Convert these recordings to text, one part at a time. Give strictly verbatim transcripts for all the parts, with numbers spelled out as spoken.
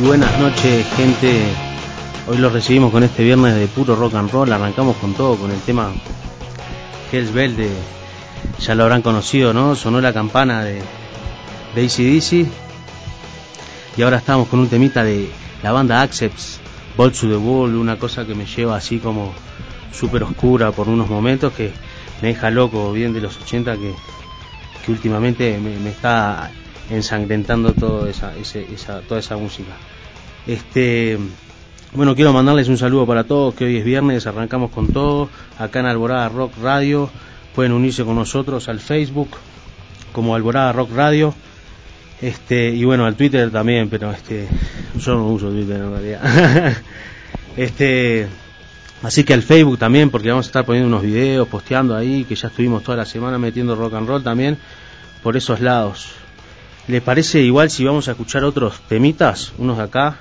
buenas noches, gente. Hoy lo recibimos con este viernes de puro rock and roll. Arrancamos con todo, con el tema Hell's Bell de, ya lo habrán conocido, ¿no? Sonó la campana de, de A C D C. Y ahora estamos con un temita de la banda Accepts, Balls to the Wall, una cosa que me lleva así como súper oscura por unos momentos, que me deja loco, bien de los ochenta, que, que últimamente me, me está ensangrentando toda esa, ese, esa, toda esa música. Este, bueno, quiero mandarles un saludo para todos, que hoy es viernes, arrancamos con todo, acá en Alborada Rock Radio. Pueden unirse con nosotros al Facebook como Alborada Rock Radio, este, y bueno, al Twitter también, pero este, yo no uso Twitter en realidad. este, así que al Facebook también, porque vamos a estar poniendo unos videos, posteando ahí, que ya estuvimos toda la semana metiendo rock and roll también por esos lados. ¿Les parece igual si vamos a escuchar otros temitas, unos de acá?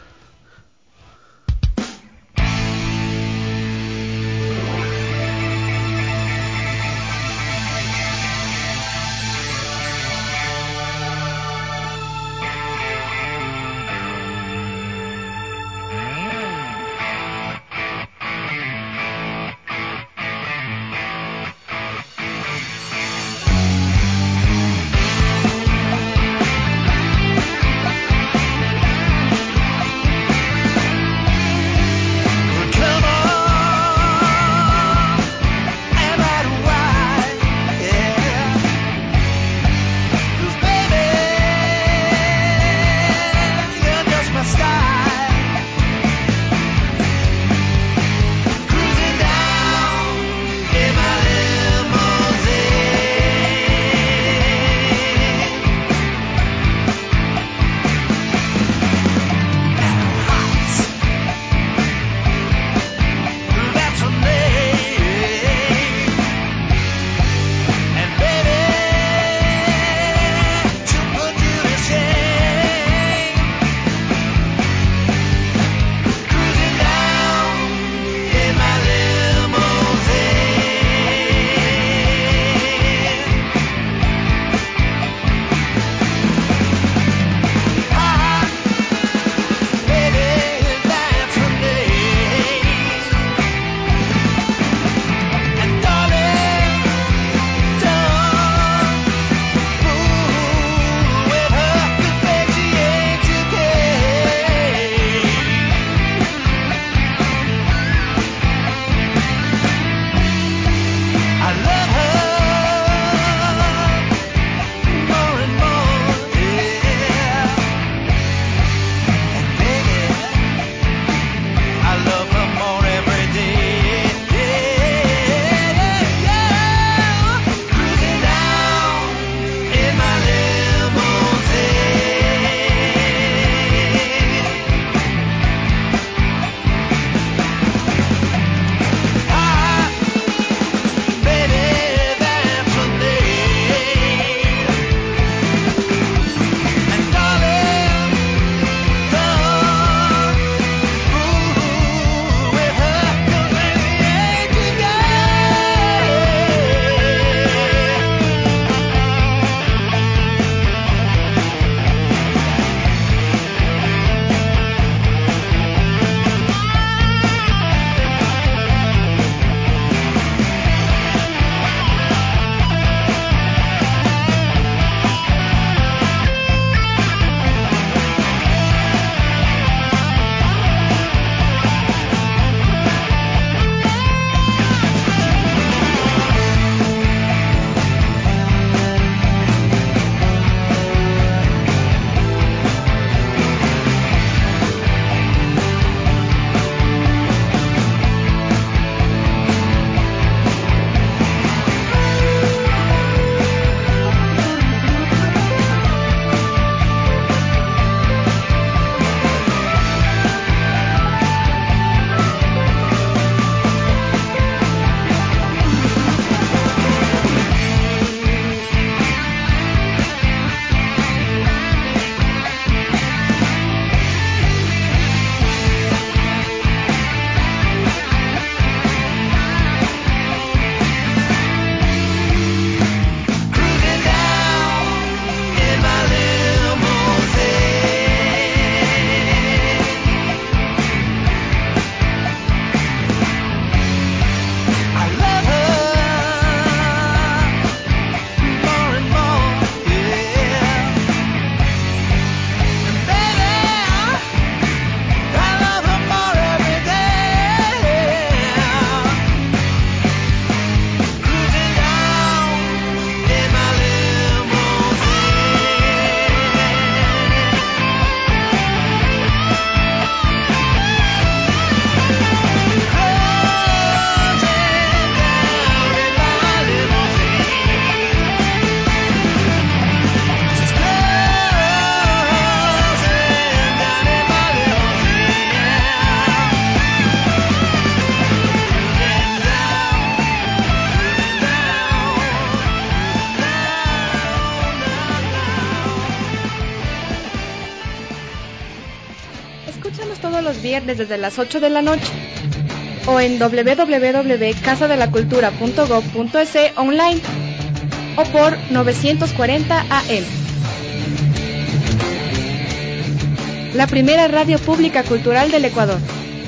los viernes desde las ocho de la noche o en doble u doble u doble u punto casa de la cultura punto gob punto es online o por novecientos cuarenta A M. La primera radio pública cultural del Ecuador.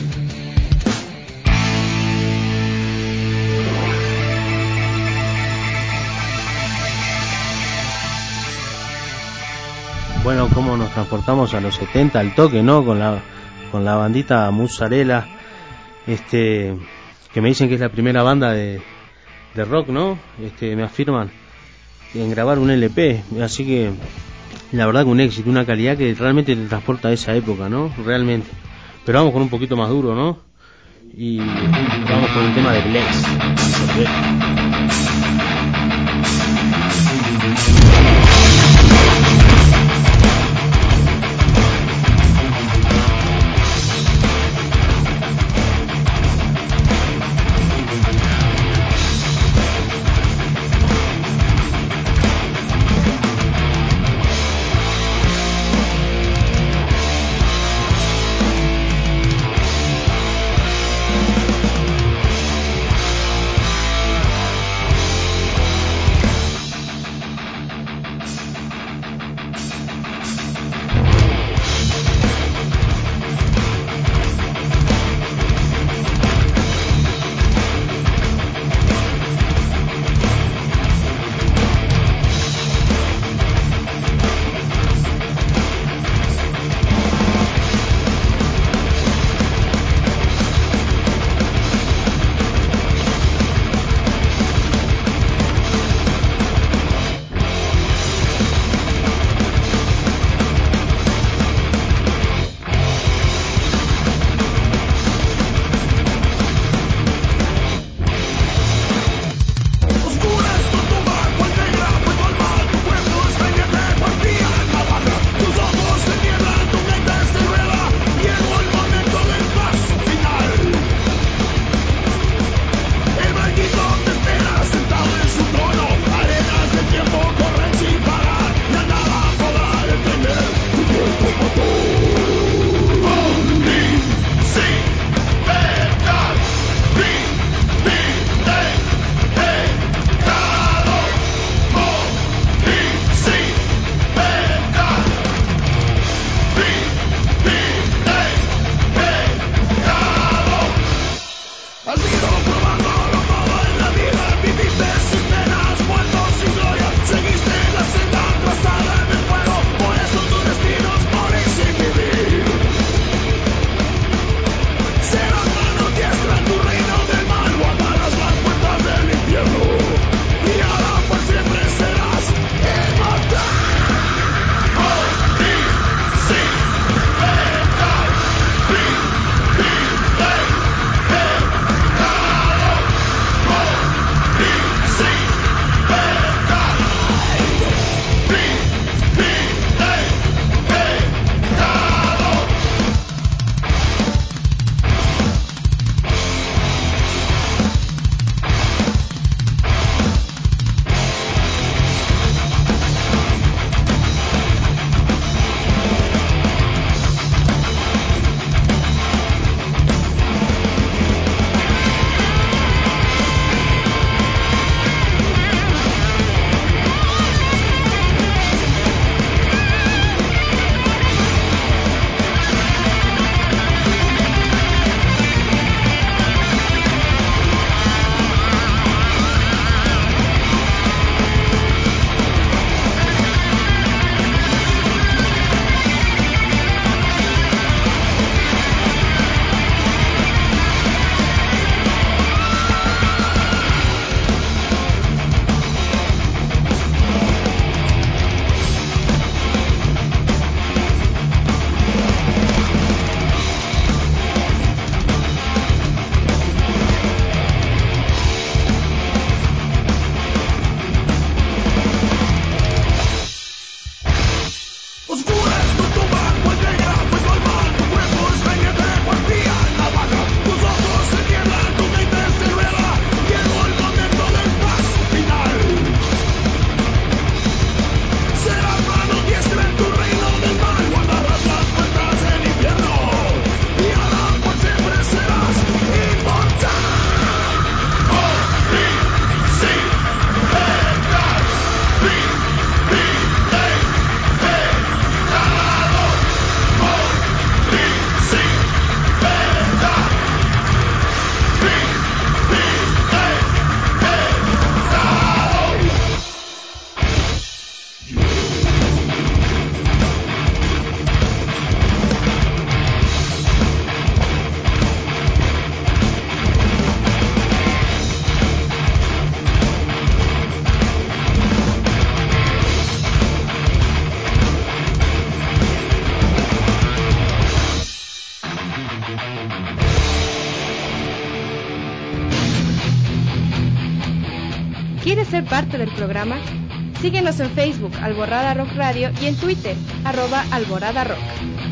Bueno, cómo nos transportamos a los setenta al toque, ¿no? Con la con la bandita Mozzarella, este, que me dicen que es la primera banda de, de rock, ¿no? Este, me afirman en grabar un L P, así que la verdad que un éxito, una calidad que realmente te transporta a esa época, ¿no? Realmente. Pero vamos con un poquito más duro, ¿no? Y vamos con un tema de Blaze. ser parte del programa? Síguenos en Facebook, Alborada Rock Radio, y en Twitter, arroba Alborada Rock.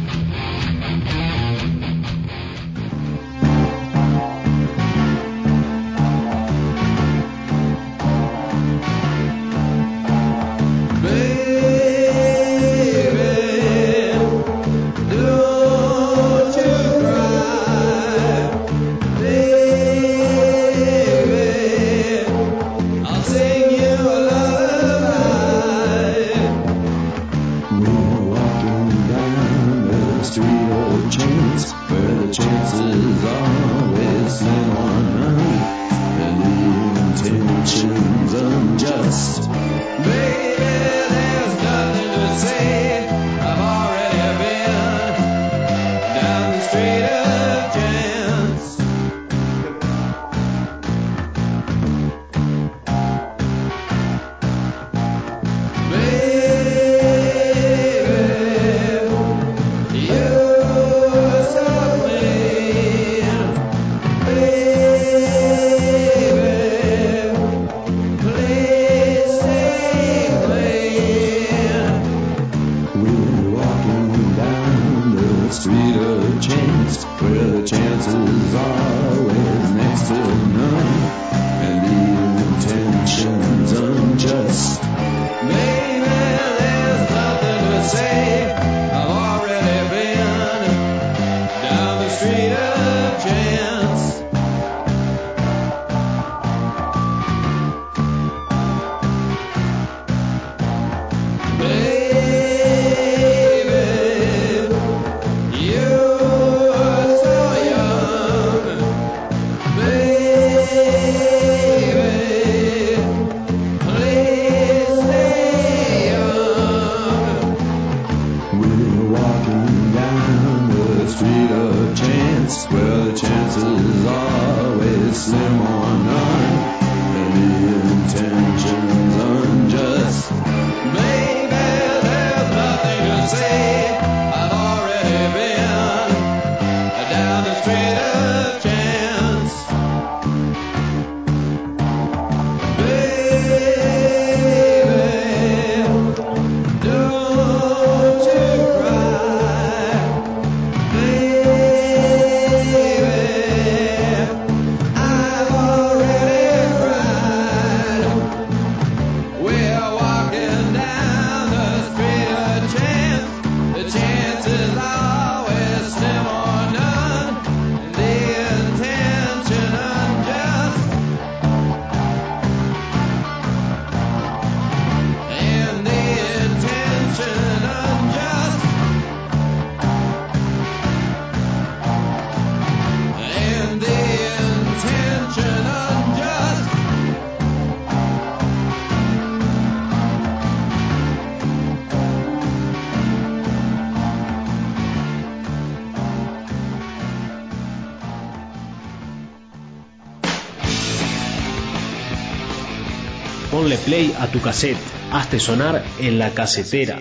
Ponle play a tu cassette, hazte sonar en la casetera.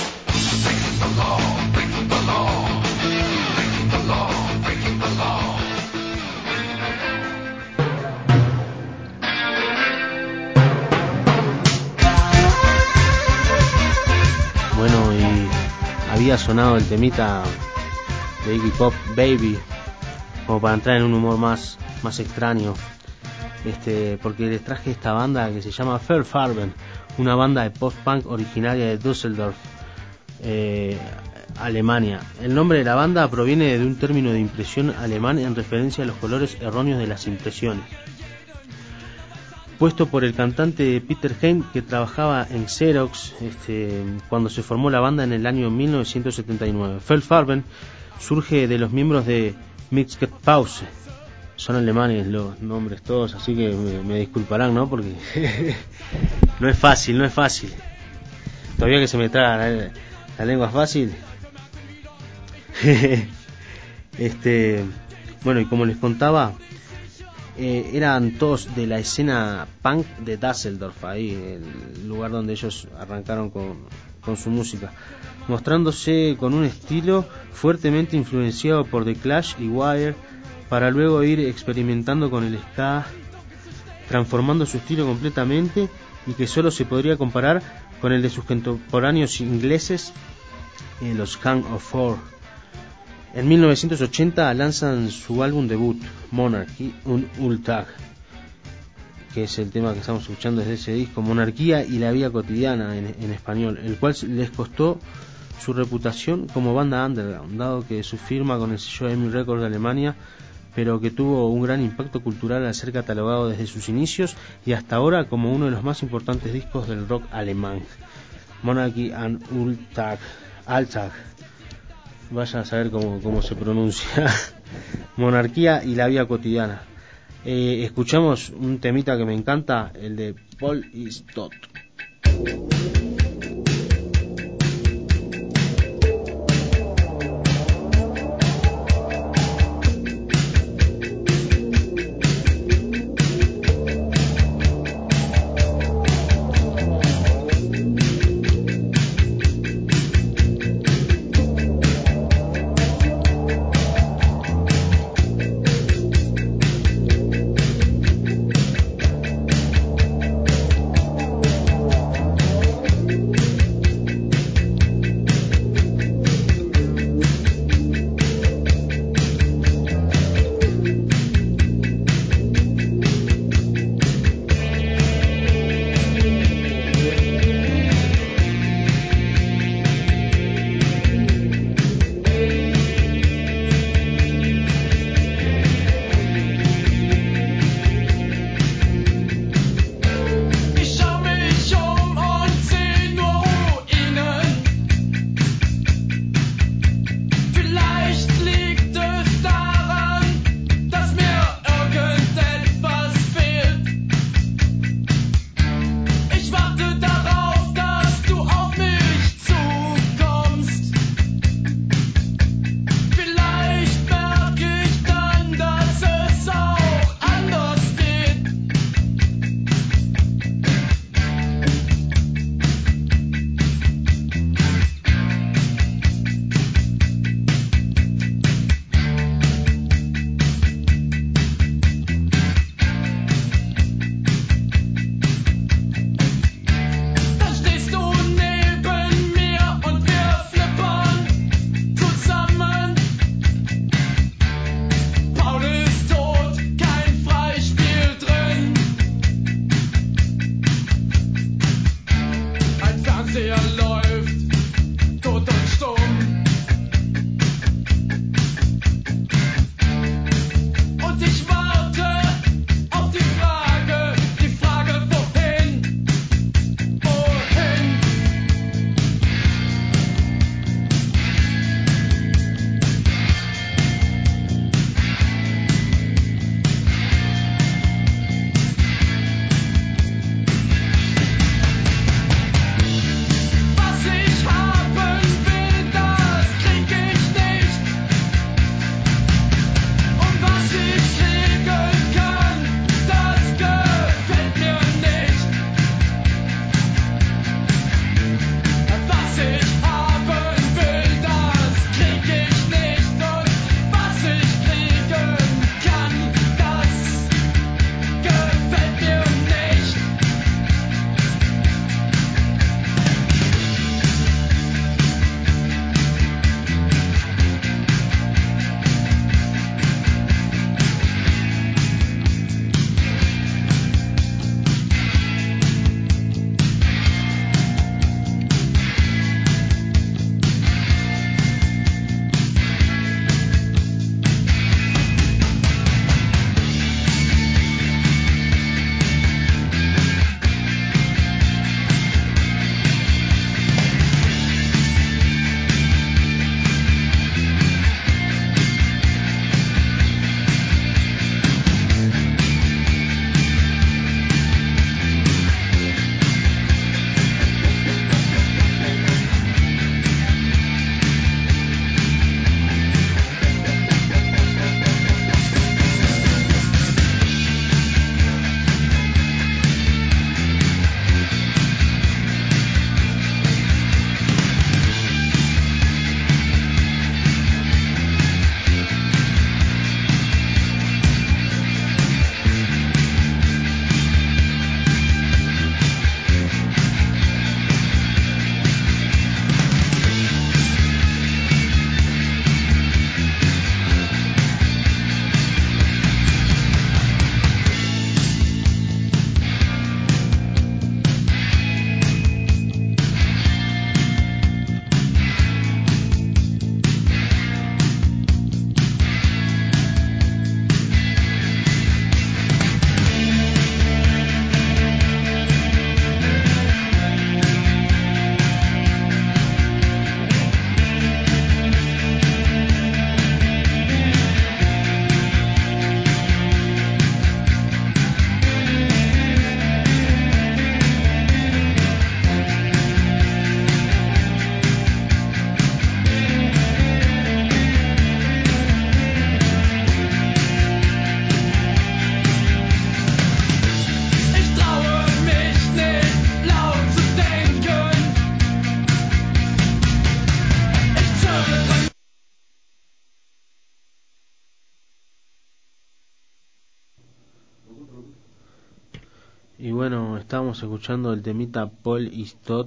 Bueno, y había sonado el temita de Iggy Pop, Baby, como para entrar en un humor más, más extraño. Este, porque les traje esta banda que se llama Fehlfarben, una banda de post-punk originaria de Düsseldorf, eh, Alemania. El nombre de la banda proviene de un término de impresión alemán en referencia a los colores erróneos de las impresiones, puesto por el cantante Peter Heim, que trabajaba en Xerox este, cuando se formó la banda en el año mil novecientos setenta y nueve. Fehlfarben surge de los miembros de Mixed Pause. Son alemanes los nombres todos, así que me, me disculparán, ¿no? Porque no es fácil, no es fácil. Todavía que se me traga la, la lengua fácil. este, bueno, y como les contaba, eh, eran todos de la escena punk de Düsseldorf, ahí, el lugar donde ellos arrancaron con, con su música, mostrándose con un estilo fuertemente influenciado por The Clash y Wire, para luego ir experimentando con el ska, transformando su estilo completamente y que solo se podría comparar con el de sus contemporáneos ingleses, eh, los Gang of Four. En mil novecientos ochenta lanzan su álbum debut, Monarchy und Alltag, que es el tema que estamos escuchando desde ese disco, Monarquía y la vida cotidiana en, en español, el cual les costó su reputación como banda underground, dado que su firma con el sello EMI Records de Alemania, pero que tuvo un gran impacto cultural al ser catalogado desde sus inicios y hasta ahora como uno de los más importantes discos del rock alemán. Monarchy and Alltag, Alltag, vaya a saber cómo, cómo se pronuncia. Monarquía y la vida cotidiana. Eh, escuchamos un temita que me encanta, el de Paul is Tot. estábamos escuchando el temita Paul is Tot,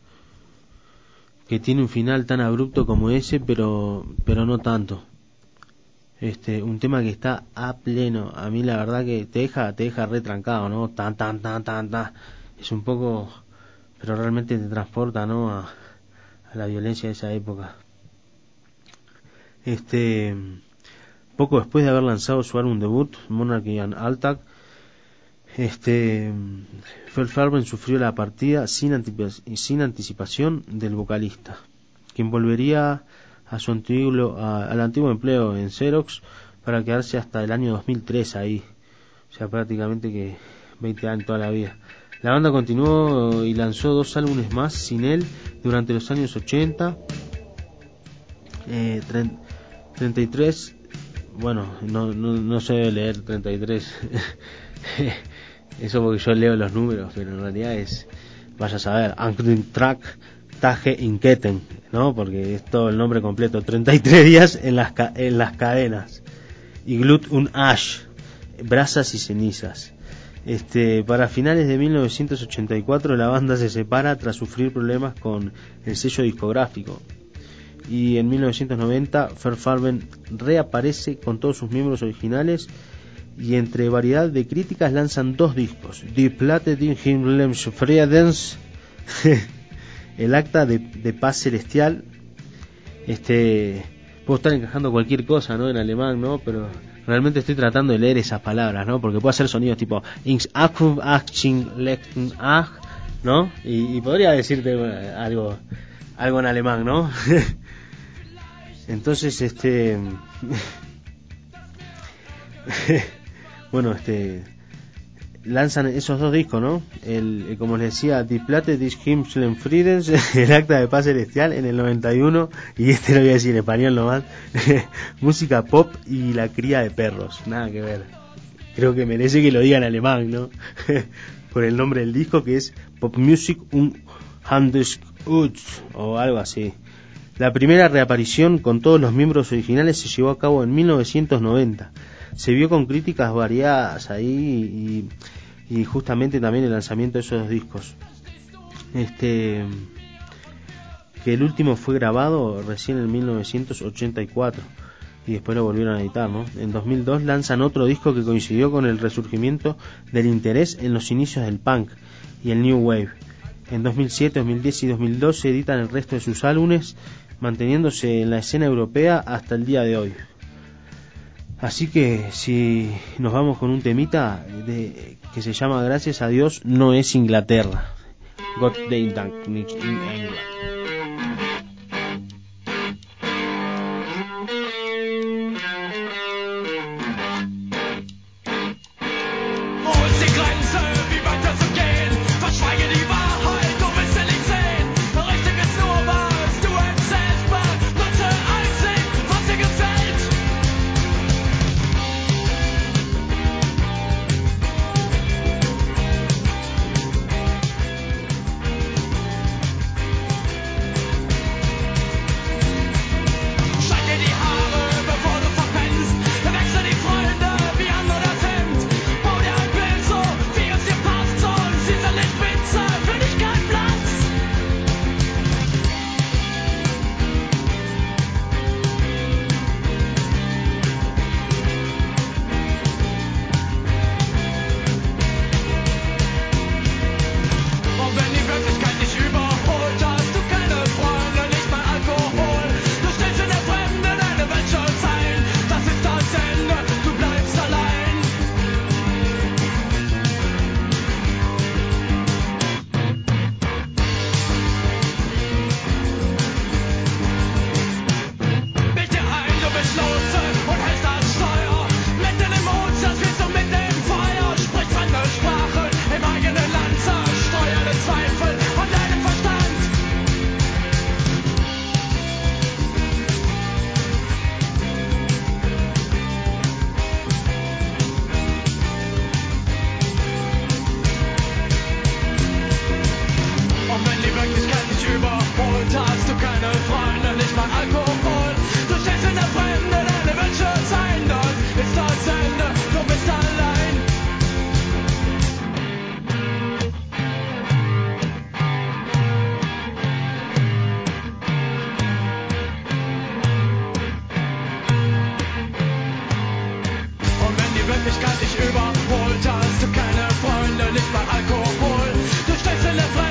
que tiene un final tan abrupto como ese, pero pero no tanto. Este, un tema que está a pleno. A mí la verdad que te deja te deja retrancado, ¿no? Tan tan tan tan tan. Es un poco, pero realmente te transporta, ¿no? A, a la violencia de esa época. Este, poco después de haber lanzado su álbum debut, Monarchy and Attack, este, Verhoeven sufrió la partida sin, antip- sin anticipación del vocalista, quien volvería a su antiguo, a, al antiguo empleo en Xerox para quedarse hasta el año dos mil tres ahí, o sea, prácticamente que veinte años, toda la vida. La banda continuó y lanzó dos álbumes más sin él durante los años ochenta, eh, treinta y tres, bueno, no, no, no sé leer treinta y tres, eso porque yo leo los números, pero en realidad es, vaya a saber, Track Tage in Ketten, ¿no? Porque es todo el nombre completo, treinta y tres días en las, ca- en las cadenas, y Glut und Ash, brasas y cenizas. Este, para finales de mil novecientos ochenta y cuatro la banda se separa tras sufrir problemas con el sello discográfico, y en mil novecientos noventa Verhoeven reaparece con todos sus miembros originales y entre variedad de críticas lanzan dos discos: Die Platte des Himmlischen Friedens, el acta de, de paz celestial. Este, puedo estar encajando cualquier cosa, ¿no? En alemán, ¿no? Pero realmente estoy tratando de leer esas palabras, ¿no? Porque puedo hacer sonidos tipo Ins Akum Aching Lechten Ach, ¿no? Y, y podría decirte bueno, algo algo en alemán, ¿no? Entonces, este bueno, este lanzan esos dos discos, ¿no? El, el como les decía, Die Platte des Himmlischen Friedens, el acta de paz celestial en el noventa y uno, y este lo voy a decir en español nomás, música pop y la cría de perros, nada que ver. Creo que merece que lo diga en alemán, ¿no? Por el nombre del disco, que es Pop Music und Handelsgut o algo así. La primera reaparición con todos los miembros originales se llevó a cabo en mil novecientos noventa. Se vio con críticas variadas ahí y, y justamente también el lanzamiento de esos dos discos. Este, que el último fue grabado recién en mil novecientos ochenta y cuatro y después lo volvieron a editar, ¿no? En dos mil dos lanzan otro disco que coincidió con el resurgimiento del interés en los inicios del punk y el new wave. En dos mil siete, dos mil diez y dos mil doce editan el resto de sus álbumes, manteniéndose en la escena europea hasta el día de hoy. Así que si nos vamos con un temita de, que se llama Gracias a Dios no es Inglaterra. Gott sei Dank nicht in England.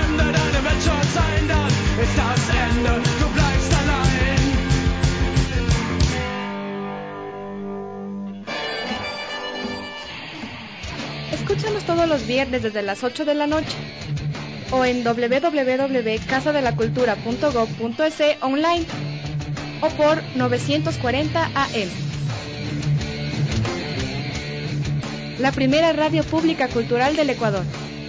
Ende, deine wird schon sein, das ist das Ende, du bleibst allein. Escúchanos todos los viernes desde las ocho de la noche o en doble u doble u doble u punto casa de la cultura punto gob punto es online o por novecientos cuarenta A M. La primera radio pública cultural del Ecuador.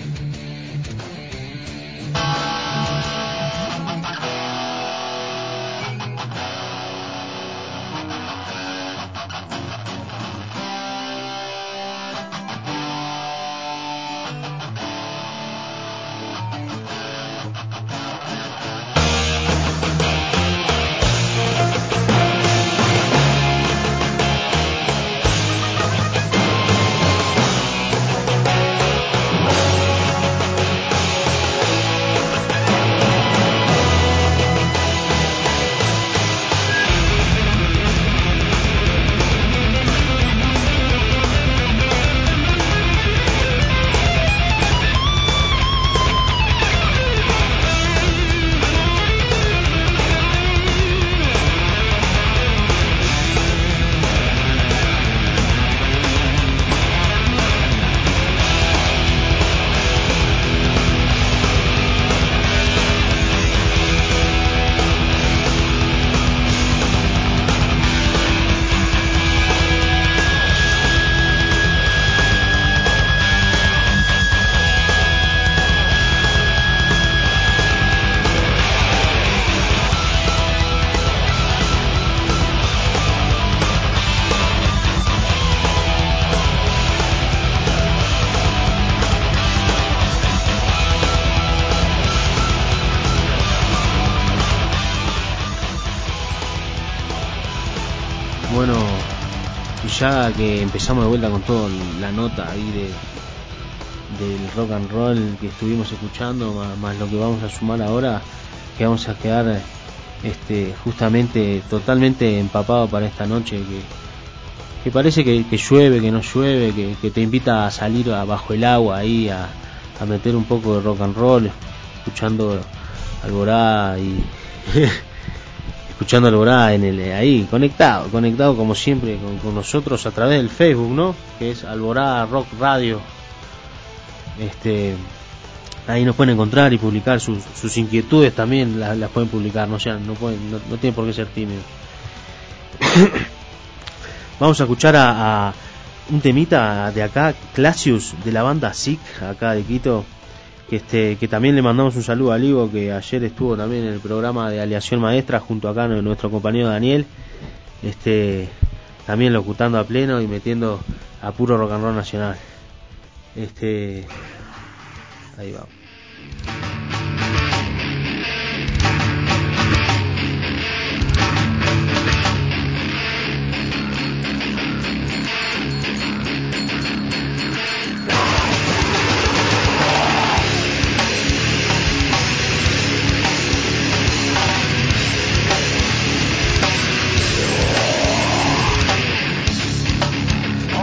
Bueno, ya que empezamos de vuelta con toda la nota ahí de del rock and roll que estuvimos escuchando, más, más lo que vamos a sumar ahora, que vamos a quedar este justamente totalmente empapado para esta noche, que, que parece que, que llueve, que no llueve, que, que te invita a salir bajo el agua ahí a, a meter un poco de rock and roll, escuchando Alborada y escuchando Alborada en el ahí conectado, conectado como siempre con, con nosotros a través del Facebook, ¿no? Que es Alborada Rock Radio. Este, ahí nos pueden encontrar y publicar sus, sus inquietudes también, las, las pueden publicar, no sean, no pueden, no, no tienen por qué ser tímidos. Vamos a escuchar a, a un temita de acá, Clasius, de la banda Sick, acá de Quito, que este, que también le mandamos un saludo a Ligo, que ayer estuvo también en el programa de Aleación Maestra junto acá a nuestro compañero Daniel, este, también locutando a pleno y metiendo a puro rock and roll nacional. Este, ahí va.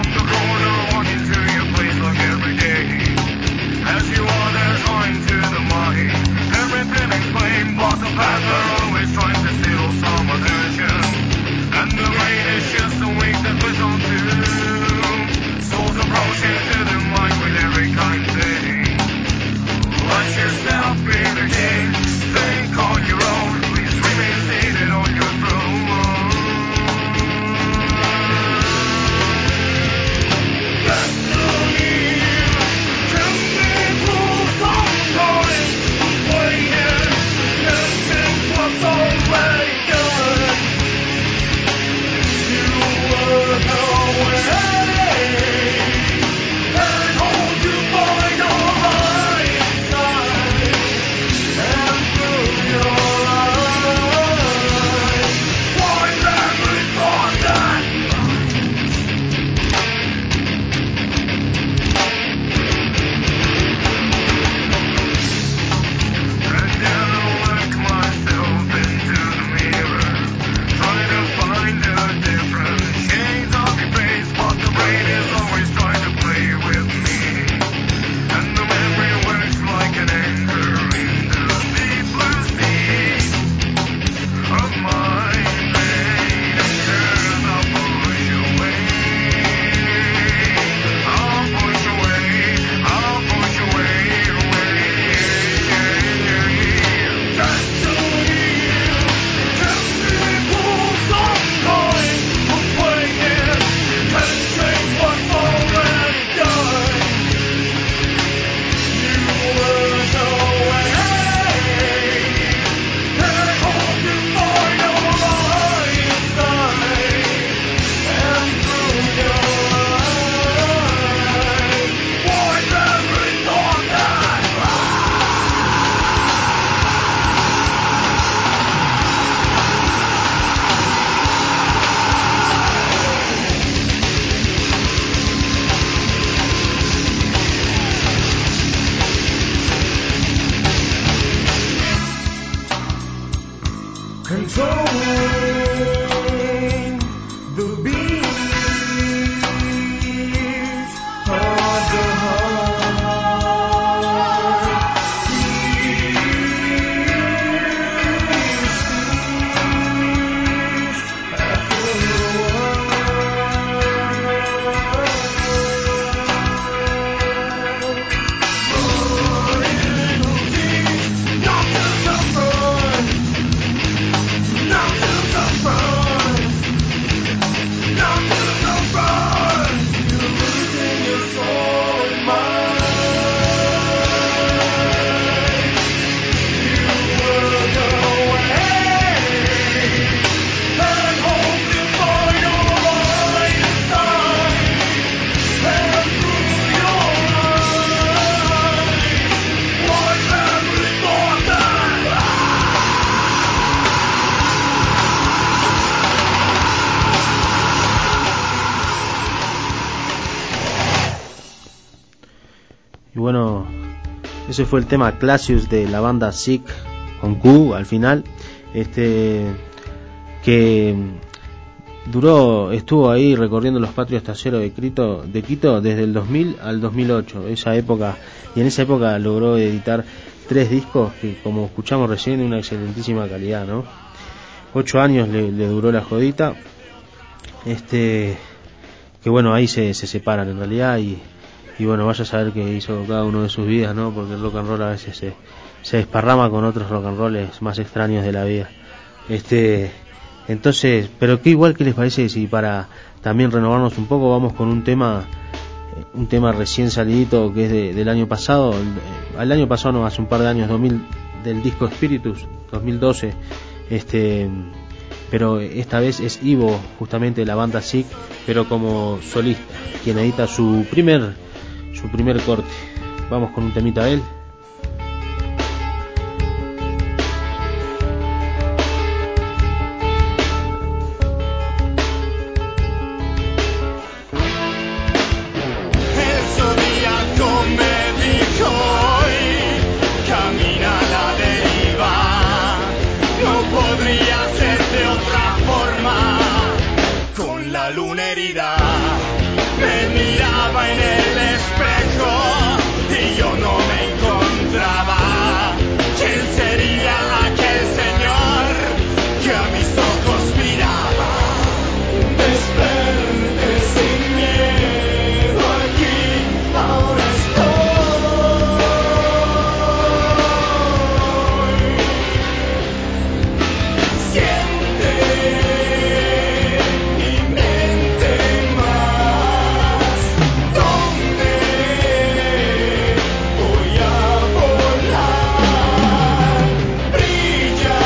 As you are there, going to the controlling the beats of the heart. Peace, peace after a Y bueno, ese fue el tema Classius de la banda Sick con Q al final, este que duró, estuvo ahí recorriendo los patrios traseros de Quito, de Quito desde el dos mil al dos mil ocho, esa época, y en esa época logró editar tres discos que, como escuchamos recién, de una excelentísima calidad, ¿no? Ocho años le, le duró la jodita, este que bueno, ahí se, se separan en realidad, y y bueno, vaya a saber qué hizo cada uno de sus vidas, ¿no? Porque el rock and roll a veces se, se desparrama con otros rock and rolls más extraños de la vida. Este, entonces, pero qué igual, ¿qué les parece si para también renovarnos un poco vamos con un tema, un tema recién salidito que es de, del año pasado, el, el año pasado no, hace un par de años, dos mil, del disco Spiritus, dos mil doce, este, pero esta vez es Ivo, justamente de la banda Sick, pero como solista, quien edita su primer su primer corte. Vamos con un temita de él. El zodiaco me dijo hoy, camina a la deriva, no podría ser de otra forma, con la luna herida. Me miraba en el espejo y yo no me encontraba. ¿Quién sería aquel señor que a mis ojos miraba? Desperté sin miedo aquí, ahora estoy. Siente mi mente más. ¿Dónde voy a volar? Brilla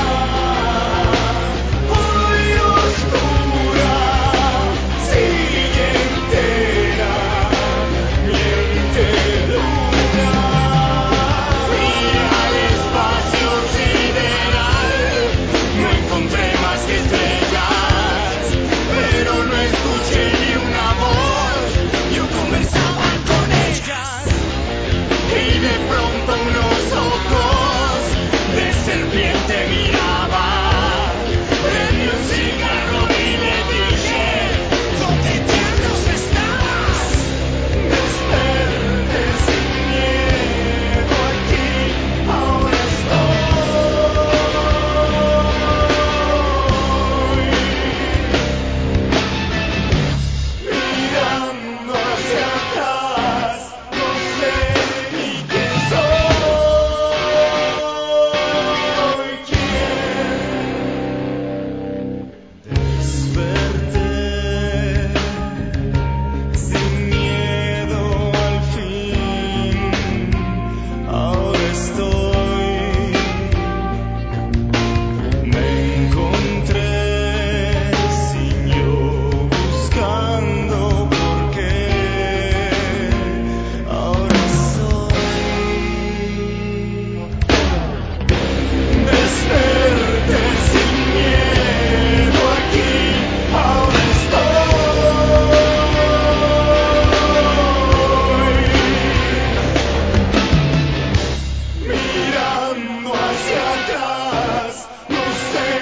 hoy oscura, sigue entera, miente luna. Fui al espacio sideral, no encontré más que estrellas, pero no escuché ni una voz. Yo conversaba con ellas y de pronto unos ojos de serpiente miraba. Prendí un cigarro y le dije, ¿dónde diablos estás? Desperté sin miedo aquí, ahora estoy. Mirando hacia atrás, no sé ni quién soy, quién. Desperté sin miedo al fin, ahora estoy. Me encontré sin yo buscando por qué, ahora soy. Desperté sin miedo aquí, ahora estoy. Mirando hacia atrás, no sé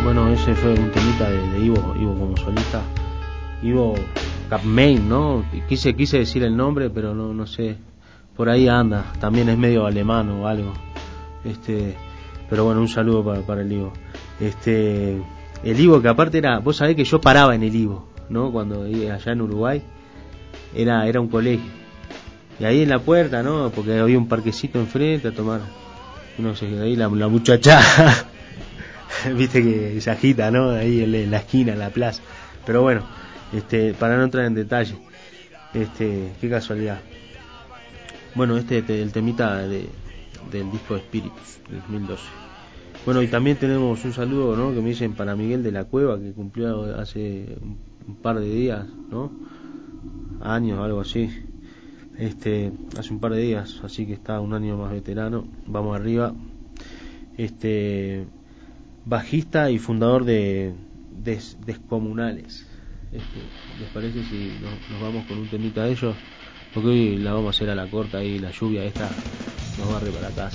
Bueno, ese fue un temita de, de Ivo, Ivo como solista. Ivo Capmain, ¿no? Quise quise decir el nombre, pero no no sé. Por ahí anda, también es medio alemán o algo. Este, pero bueno, un saludo para, para el Ivo. Este, el Ivo que aparte era, vos sabés que yo paraba en el Ivo, ¿no? Cuando iba allá en Uruguay, era era un colegio. Y ahí en la puerta, ¿no? Porque había un parquecito enfrente a tomar, no sé, ahí la, la muchacha, viste que se agita, ¿no? Ahí en la esquina, en la plaza. Pero bueno, este, para no entrar en detalle, este, qué casualidad. Bueno, este es el temita de, del disco de Espíritus, de dos mil doce. Bueno, y también tenemos un saludo, ¿no? Que me dicen para Miguel de la Cueva, que cumplió hace un, un par de días, ¿no? Años, algo así. Este, hace un par de días, así que está un año más veterano. Vamos arriba. Este, bajista y fundador de Des, Descomunales. Este, ¿les parece si nos, nos vamos con un temita de ellos? Porque hoy la vamos a hacer a la corta y la lluvia esta nos barre para casa.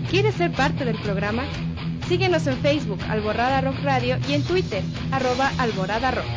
¿Quieres ser parte del programa? Síguenos en Facebook, Alborada Rock Radio, y en Twitter, arroba Alborada Rock.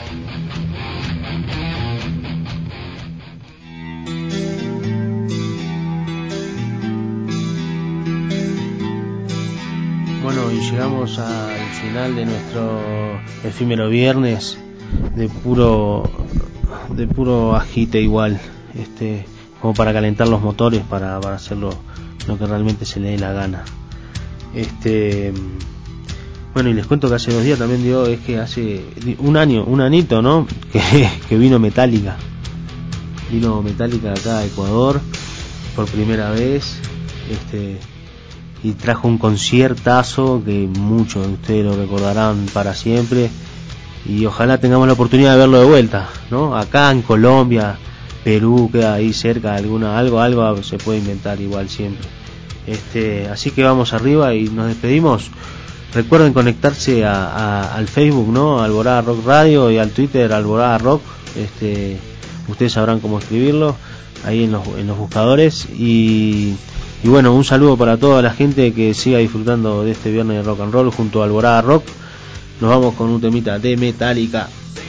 Bueno, y llegamos al final de nuestro efímero viernes de puro de puro agite igual, este, como para calentar los motores, para, para hacerlo lo que realmente se le dé la gana. Este, bueno, y les cuento que hace dos días también dio, es que hace un año, un anito, ¿no? Que, que vino Metallica, vino Metallica acá a Ecuador por primera vez, este, y trajo un conciertazo que muchos de ustedes lo recordarán para siempre, y ojalá tengamos la oportunidad de verlo de vuelta, ¿no? Acá en Colombia, Perú, queda ahí cerca, alguna, algo, algo se puede inventar igual siempre. Este, así que vamos arriba y nos despedimos. Recuerden conectarse a, a, al Facebook, ¿no? Alborada Rock Radio, y al Twitter Alborada Rock. Este, ustedes sabrán cómo escribirlo ahí en los, en los buscadores. Y, y bueno, un saludo para toda la gente que siga disfrutando de este viernes de rock and roll junto a Alborada Rock. Nos vamos con un temita de Metallica.